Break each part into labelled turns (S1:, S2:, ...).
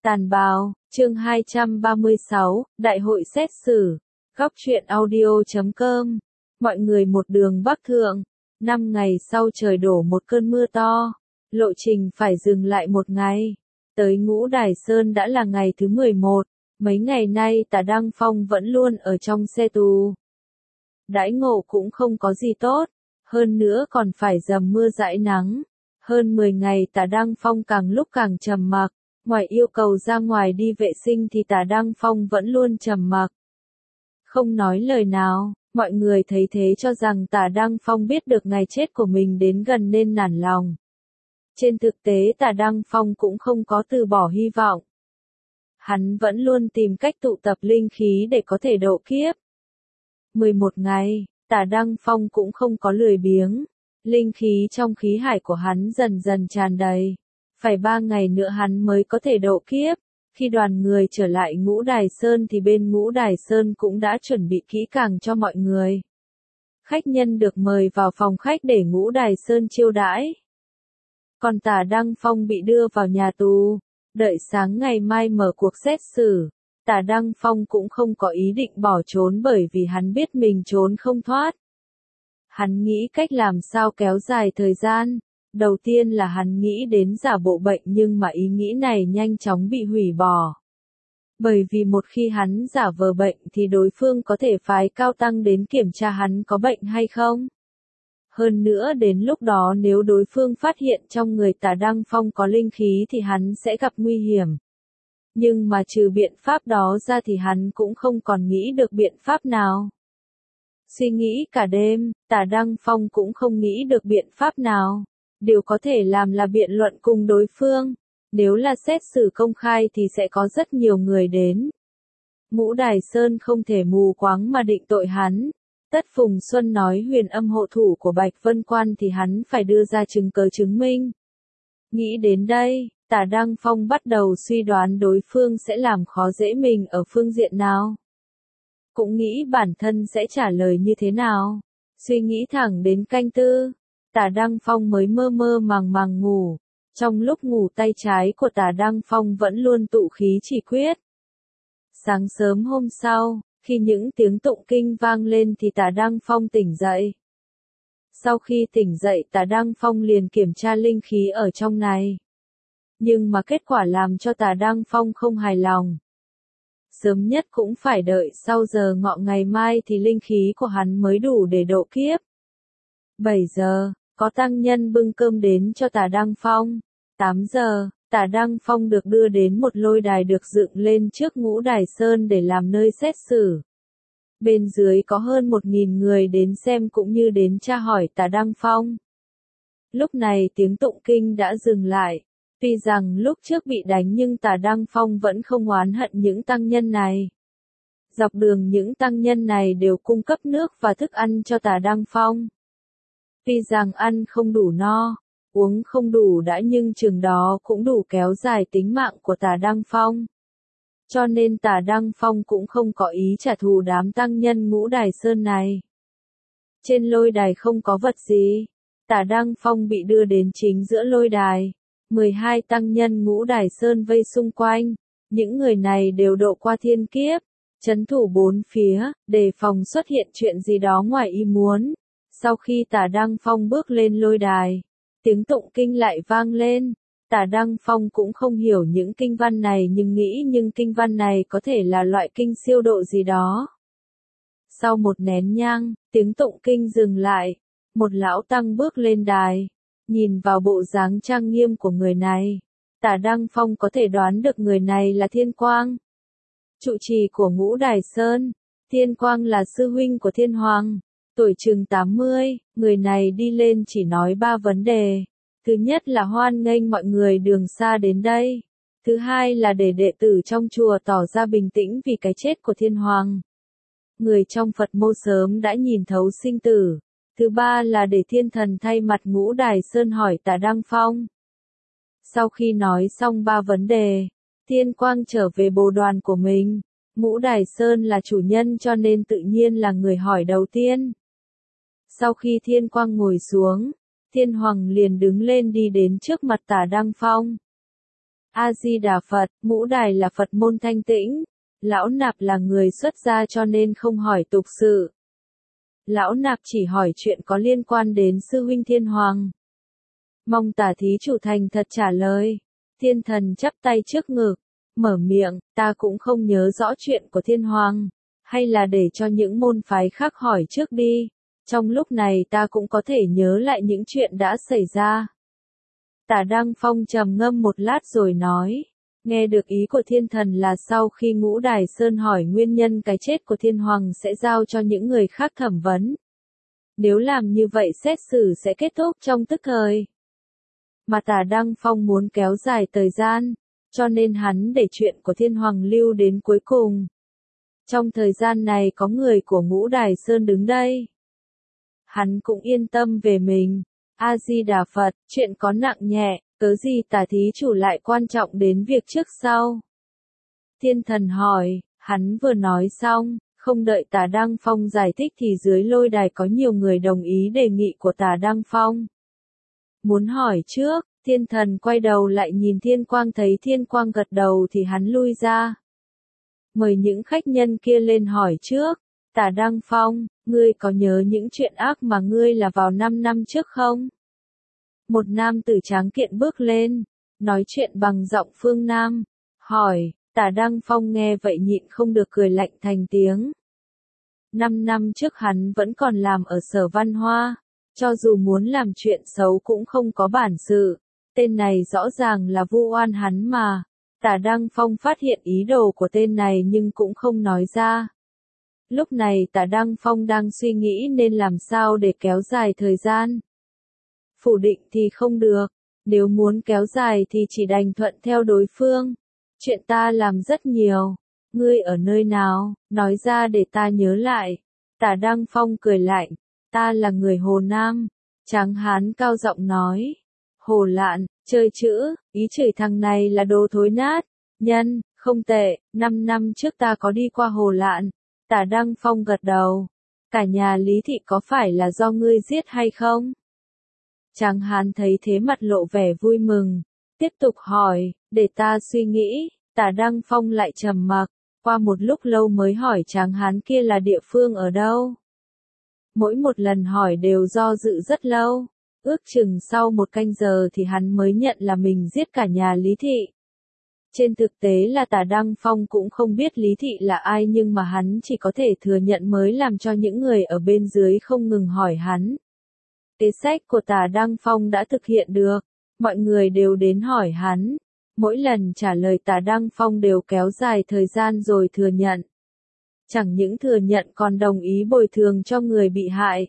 S1: Tàn bào, chương 236, Đại hội xét xử. Góc truyện audio.com. Mọi người một đường bắc thượng. 5 ngày sau trời đổ một cơn mưa to. Lộ trình phải dừng lại một ngày. Tới Ngũ Đài Sơn đã là ngày thứ 11. Mấy ngày nay Tả Đăng Phong vẫn luôn ở trong xe tù. Đãi ngộ cũng không có gì tốt. Hơn nữa còn phải dầm mưa dãi nắng. Hơn 10 ngày Tả Đăng Phong càng lúc càng trầm mặc. Ngoài yêu cầu ra ngoài đi vệ sinh thì Tả Đăng Phong vẫn luôn trầm mặc. Không nói lời nào, mọi người thấy thế cho rằng Tả Đăng Phong biết được ngày chết của mình đến gần nên nản lòng. Trên thực tế Tả Đăng Phong cũng không có từ bỏ hy vọng. Hắn vẫn luôn tìm cách tụ tập linh khí để có thể độ kiếp. 11 ngày, Tả Đăng Phong cũng không có lười biếng. Linh khí trong khí hải của hắn dần dần tràn đầy. Phải 3 ngày nữa hắn mới có thể độ kiếp. Khi đoàn người trở lại Ngũ Đài Sơn thì bên Ngũ Đài Sơn cũng đã chuẩn bị kỹ càng cho mọi người. Khách nhân được mời vào phòng khách để Ngũ Đài Sơn chiêu đãi. Còn Tả Đăng Phong bị đưa vào nhà tù. Đợi sáng ngày mai mở cuộc xét xử. Tả Đăng Phong cũng không có ý định bỏ trốn bởi vì hắn biết mình trốn không thoát. Hắn nghĩ cách làm sao kéo dài thời gian. Đầu tiên là hắn nghĩ đến giả bộ bệnh nhưng mà ý nghĩ này nhanh chóng bị hủy bỏ. Bởi vì một khi hắn giả vờ bệnh thì đối phương có thể phái cao tăng đến kiểm tra hắn có bệnh hay không. Hơn nữa đến lúc đó nếu đối phương phát hiện trong người Tả Đăng Phong có linh khí thì hắn sẽ gặp nguy hiểm. Nhưng mà trừ biện pháp đó ra thì hắn cũng không còn nghĩ được biện pháp nào. Suy nghĩ cả đêm, Tả Đăng Phong cũng không nghĩ được biện pháp nào. Điều có thể làm là biện luận cùng đối phương. Nếu là xét xử công khai thì sẽ có rất nhiều người đến. Ngũ Đài Sơn không thể mù quáng mà định tội hắn. Tất Phùng Xuân nói Huyền Âm hộ thủ của Bạch Vân Quan thì hắn phải đưa ra chứng cớ chứng minh. Nghĩ đến đây, Tả Đăng Phong bắt đầu suy đoán đối phương sẽ làm khó dễ mình ở phương diện nào. Cũng nghĩ bản thân sẽ trả lời như thế nào. Suy nghĩ thẳng đến canh tư. Tả Đăng Phong mới mơ mơ màng màng ngủ. Trong lúc ngủ tay trái của Tả Đăng Phong vẫn luôn tụ khí chỉ quyết. Sáng sớm hôm sau, khi những tiếng tụng kinh vang lên thì Tả Đăng Phong tỉnh dậy. Sau khi tỉnh dậy Tả Đăng Phong liền kiểm tra linh khí ở trong này. Nhưng mà kết quả làm cho Tả Đăng Phong không hài lòng. Sớm nhất cũng phải đợi sau giờ ngọ ngày mai thì linh khí của hắn mới đủ để độ kiếp. 7 giờ. Có tăng nhân bưng cơm đến cho Tả Đăng Phong. 8 giờ, Tả Đăng Phong được đưa đến một lôi đài được dựng lên trước Ngũ Đài Sơn để làm nơi xét xử. Bên dưới có hơn 1.000 người đến xem cũng như đến tra hỏi Tả Đăng Phong. Lúc này tiếng tụng kinh đã dừng lại. Tuy rằng lúc trước bị đánh nhưng Tả Đăng Phong vẫn không oán hận những tăng nhân này. Dọc đường những tăng nhân này đều cung cấp nước và thức ăn cho Tả Đăng Phong. Tuy rằng ăn không đủ no, uống không đủ đã nhưng chừng đó cũng đủ kéo dài tính mạng của Tả Đăng Phong. Cho nên Tả Đăng Phong cũng không có ý trả thù đám tăng nhân Ngũ Đài Sơn này. Trên lôi đài không có vật gì. Tả Đăng Phong bị đưa đến chính giữa lôi đài. 12 tăng nhân Ngũ Đài Sơn vây xung quanh. Những người này đều độ qua thiên kiếp, trấn thủ bốn phía, đề phòng xuất hiện chuyện gì đó ngoài ý muốn. Sau khi Tả Đăng Phong bước lên lôi đài, tiếng tụng kinh lại vang lên. Tả Đăng Phong cũng không hiểu những kinh văn này nhưng nghĩ những kinh văn này có thể là loại kinh siêu độ gì đó. Sau một nén nhang, tiếng tụng kinh dừng lại. Một lão tăng bước lên đài. Nhìn vào bộ dáng trang nghiêm của người này, Tả Đăng Phong có thể đoán được người này là Thiên Quang, trụ trì của Ngũ Đài Sơn. Thiên Quang là sư huynh của Thiên Hoàng. Tuổi chừng 80, người này đi lên chỉ nói 3 vấn đề. Thứ nhất là hoan nghênh mọi người đường xa đến đây. Thứ hai là để đệ tử trong chùa tỏ ra bình tĩnh vì cái chết của Thiên Hoàng. Người trong Phật môn sớm đã nhìn thấu sinh tử. Thứ ba là để thiên thần thay mặt Ngũ Đài Sơn hỏi Tả Đăng Phong. Sau khi nói xong 3 vấn đề, Thiên Quang trở về bồ đoàn của mình. Ngũ Đài Sơn là chủ nhân cho nên tự nhiên là người hỏi đầu tiên. Sau khi Thiên Quang ngồi xuống, Thiên Hoàng liền đứng lên đi đến trước mặt Tả Đăng Phong. A Di Đà Phật, Ngũ Đài là Phật môn thanh tĩnh. Lão Nạp là người xuất gia cho nên không hỏi tục sự. Lão Nạp chỉ hỏi chuyện có liên quan đến sư huynh Thiên Hoàng. Mong tả thí chủ thành thật trả lời. Thiên thần chắp tay trước ngực, mở miệng, ta cũng không nhớ rõ chuyện của Thiên Hoàng. Hay là để cho những môn phái khác hỏi trước đi. Trong lúc này ta cũng có thể nhớ lại những chuyện đã xảy ra. Tả Đăng Phong trầm ngâm một lát rồi nói. Nghe được ý của thiên thần là sau khi Ngũ Đài Sơn hỏi nguyên nhân cái chết của Thiên Hoàng sẽ giao cho những người khác thẩm vấn. Nếu làm như vậy xét xử sẽ kết thúc trong tức thời. Mà Tả Đăng Phong muốn kéo dài thời gian, cho nên hắn để chuyện của Thiên Hoàng lưu đến cuối cùng. Trong thời gian này có người của Ngũ Đài Sơn đứng đây. Hắn cũng yên tâm về mình. A Di Đà Phật, chuyện có nặng nhẹ, cớ gì tả thí chủ lại quan trọng đến việc trước sau? Thiên thần hỏi, hắn vừa nói xong, không đợi Tả Đăng Phong giải thích thì dưới lôi đài có nhiều người đồng ý đề nghị của Tả Đăng Phong. Muốn hỏi trước, thiên thần quay đầu lại nhìn Thiên Quang, thấy Thiên Quang gật đầu thì hắn lui ra. Mời những khách nhân kia lên hỏi trước. Tả Đăng Phong, ngươi có nhớ những chuyện ác mà ngươi là vào 5 năm trước không? Một nam tử tráng kiện bước lên, nói chuyện bằng giọng phương Nam, hỏi, Tả Đăng Phong nghe vậy nhịn không được cười lạnh thành tiếng. 5 năm trước hắn vẫn còn làm ở Sở Văn Hoa, cho dù muốn làm chuyện xấu cũng không có bản sự, tên này rõ ràng là vu oan hắn mà. Tả Đăng Phong phát hiện ý đồ của tên này nhưng cũng không nói ra. Lúc này Tả Đăng Phong đang suy nghĩ nên làm sao để kéo dài thời gian. Phủ định thì không được, nếu muốn kéo dài thì chỉ đành thuận theo đối phương. Chuyện ta làm rất nhiều, ngươi ở nơi nào, nói ra để ta nhớ lại. Tả Đăng Phong cười lạnh, ta là người Hồ Nam. Tráng hán cao giọng nói, Hồ Lạn, chơi chữ, ý chửi thằng này là đồ thối nát. Nhân, không tệ, 5 năm trước ta có đi qua Hồ Lạn. Tả Đăng Phong gật đầu. Cả nhà Lý Thị có phải là do ngươi giết hay không? Tráng hán thấy thế mặt lộ vẻ vui mừng. Tiếp tục hỏi, để ta suy nghĩ. Tả Đăng Phong lại trầm mặc. Qua một lúc lâu mới hỏi tráng hán kia là địa phương ở đâu. Mỗi một lần hỏi đều do dự rất lâu. Ước chừng sau 1 canh giờ thì hắn mới nhận là mình giết cả nhà Lý Thị. Trên thực tế là Tả Đăng Phong cũng không biết Lý Thị là ai nhưng mà hắn chỉ có thể thừa nhận mới làm cho những người ở bên dưới không ngừng hỏi hắn. Kế sách của Tả Đăng Phong đã thực hiện được, mọi người đều đến hỏi hắn. Mỗi lần trả lời Tả Đăng Phong đều kéo dài thời gian rồi thừa nhận. Chẳng những thừa nhận còn đồng ý bồi thường cho người bị hại.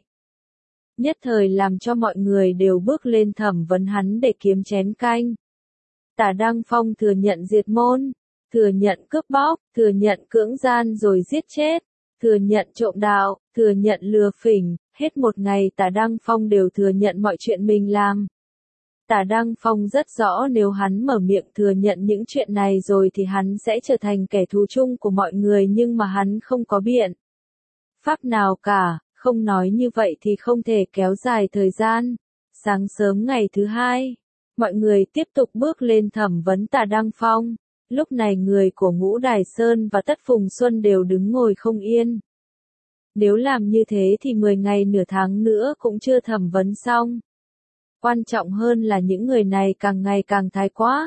S1: Nhất thời làm cho mọi người đều bước lên thẩm vấn hắn để kiếm chén canh. Tả Đăng Phong thừa nhận diệt môn, thừa nhận cướp bóc, thừa nhận cưỡng gian rồi giết chết, thừa nhận trộm đạo, thừa nhận lừa phỉnh, hết một ngày Tả Đăng Phong đều thừa nhận mọi chuyện mình làm. Tả Đăng Phong rất rõ nếu hắn mở miệng thừa nhận những chuyện này rồi thì hắn sẽ trở thành kẻ thù chung của mọi người nhưng mà hắn không có biện pháp nào cả, không nói như vậy thì không thể kéo dài thời gian. Sáng sớm ngày thứ hai, mọi người tiếp tục bước lên thẩm vấn Tả Đăng Phong. Lúc này người của Ngũ Đài Sơn và Tất Phùng Xuân đều đứng ngồi không yên. Nếu làm như thế thì 10 ngày nửa tháng nữa cũng chưa thẩm vấn xong. Quan trọng hơn là những người này càng ngày càng thái quá.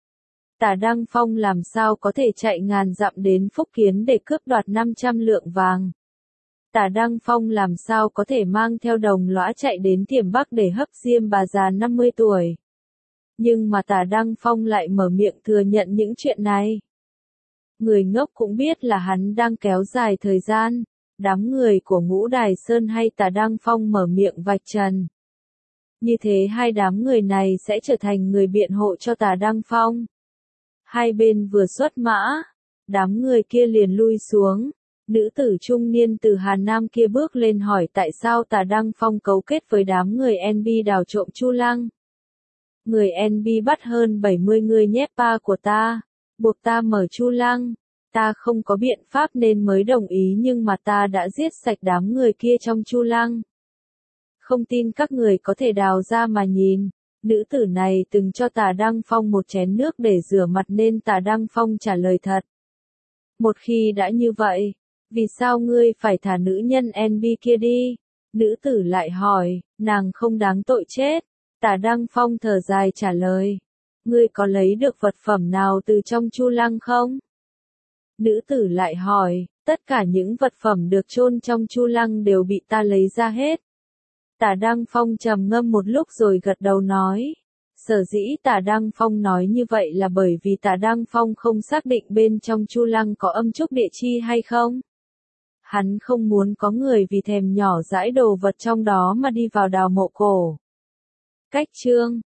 S1: Tả Đăng Phong làm sao có thể chạy ngàn dặm đến Phúc Kiến để cướp đoạt 500 lượng vàng. Tả Đăng Phong làm sao có thể mang theo đồng lõa chạy đến Tiềm Bắc để hấp diêm bà già 50 tuổi. Nhưng mà Tả Đăng Phong lại mở miệng thừa nhận những chuyện này. Người ngốc cũng biết là hắn đang kéo dài thời gian. Đám người của Ngũ Đài Sơn hay Tả Đăng Phong mở miệng vạch trần. Như thế hai đám người này sẽ trở thành người biện hộ cho Tả Đăng Phong. Hai bên vừa xuất mã, đám người kia liền lui xuống. Nữ tử trung niên từ Hà Nam kia bước lên hỏi tại sao Tả Đăng Phong cấu kết với đám người NB đào trộm Chu Lăng. Người NB bắt hơn 70 người nhép pa của ta, buộc ta mở Chu Lăng. Ta không có biện pháp nên mới đồng ý nhưng mà ta đã giết sạch đám người kia trong Chu Lăng. Không tin các người có thể đào ra mà nhìn. Nữ tử này từng cho Tả Đăng Phong một chén nước để rửa mặt nên Tả Đăng Phong trả lời thật. Một khi đã như vậy, vì sao ngươi phải thả nữ nhân NB kia đi? Nữ tử lại hỏi, nàng không đáng tội chết. Tả Đăng Phong thở dài trả lời, ngươi có lấy được vật phẩm nào từ trong Chu Lăng không? Nữ tử lại hỏi, tất cả những vật phẩm được chôn trong Chu Lăng đều bị ta lấy ra hết. Tả Đăng Phong trầm ngâm một lúc rồi gật đầu nói. Sở dĩ Tả Đăng Phong nói như vậy là bởi vì Tả Đăng Phong không xác định bên trong Chu Lăng có âm trúc địa chi hay không. Hắn không muốn có người vì thèm nhỏ dãi đồ vật trong đó mà đi vào đào mộ cổ. Cách chương